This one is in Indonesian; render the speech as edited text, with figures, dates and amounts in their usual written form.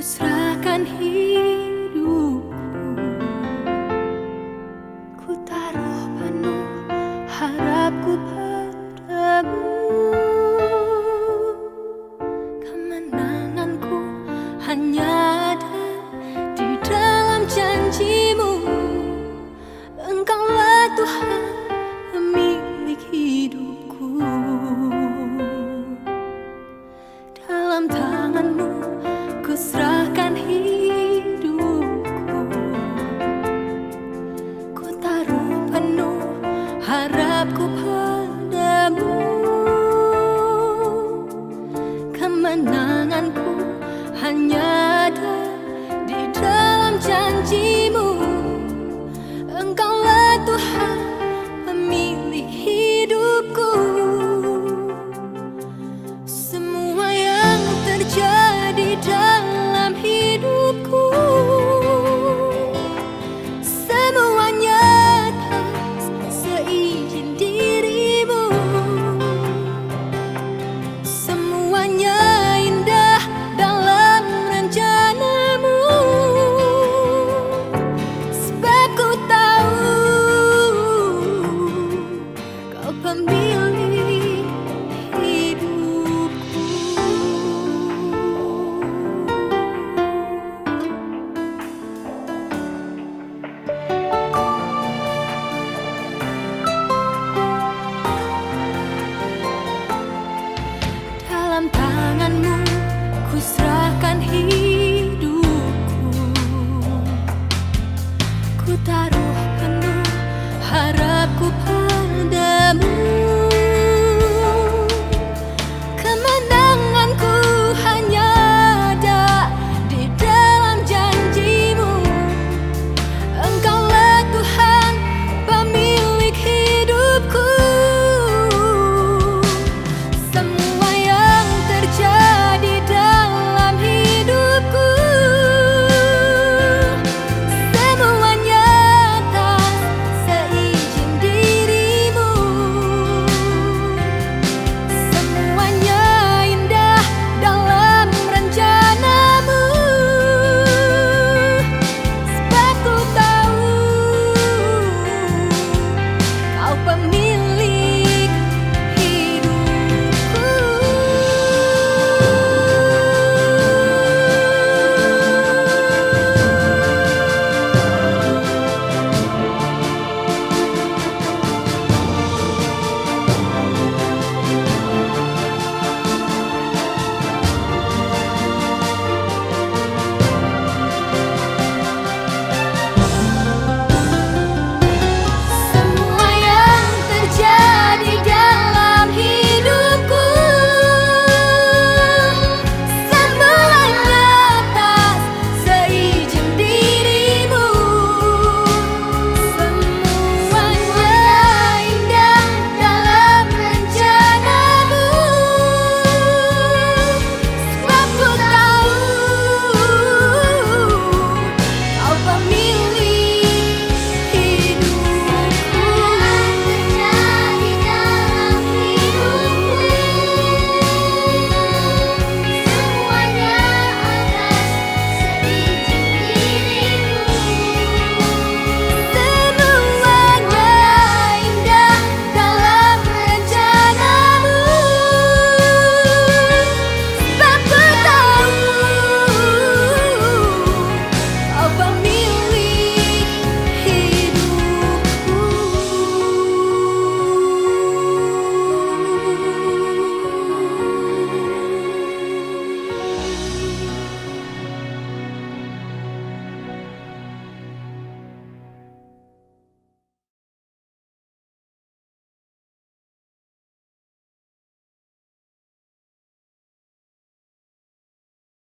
serahkan hidupku, ku taruh penuh harapku padamu. Kemenanganku hanya ada di dalam janjimu. Engkaulah Tuhan pemilik hidupku. Dalam tanganmu ku serahkan hidupku, ku taruh penuh harapku padamu. Kemenanganku hanya ada di dalam janjimu. Engkaulah Tuhan pemilik hidupku. Semua yang terjadi dalam hidupku, semuanya atas seizin dirimu. Semuanya indah dalam rencanamu, sebab ku tahu kau pemilik hidupku. Dalam tanganmu ku serahkan hidup.